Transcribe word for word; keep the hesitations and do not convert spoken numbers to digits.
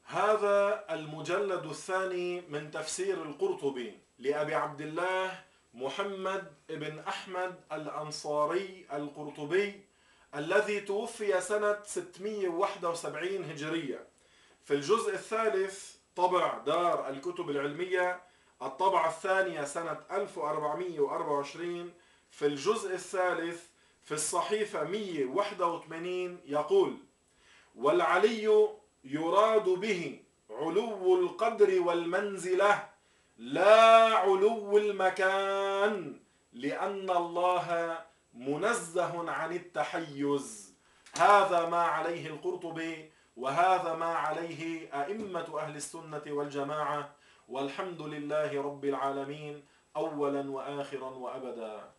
هذا المجلد الثاني من تفسير القرطبي لأبي عبد الله محمد بن أحمد الأنصاري القرطبي الذي توفي سنة ستمئة وواحد وسبعين هجرية. في الجزء الثالث طبع دار الكتب العلمية، الطبعة الثانية سنة ألف وأربعمئة وأربعة وعشرين. في الجزء الثالث في الصحيفة مئة وواحد وثمانين يقول: والعلي يراد به علو القدر والمنزلة لا علو المكان، لأن الله منزه عن التحيز. هذا ما عليه القرطبي، وهذا ما عليه أئمة أهل السنة والجماعة، والحمد لله رب العالمين أولا وآخرا وأبدا.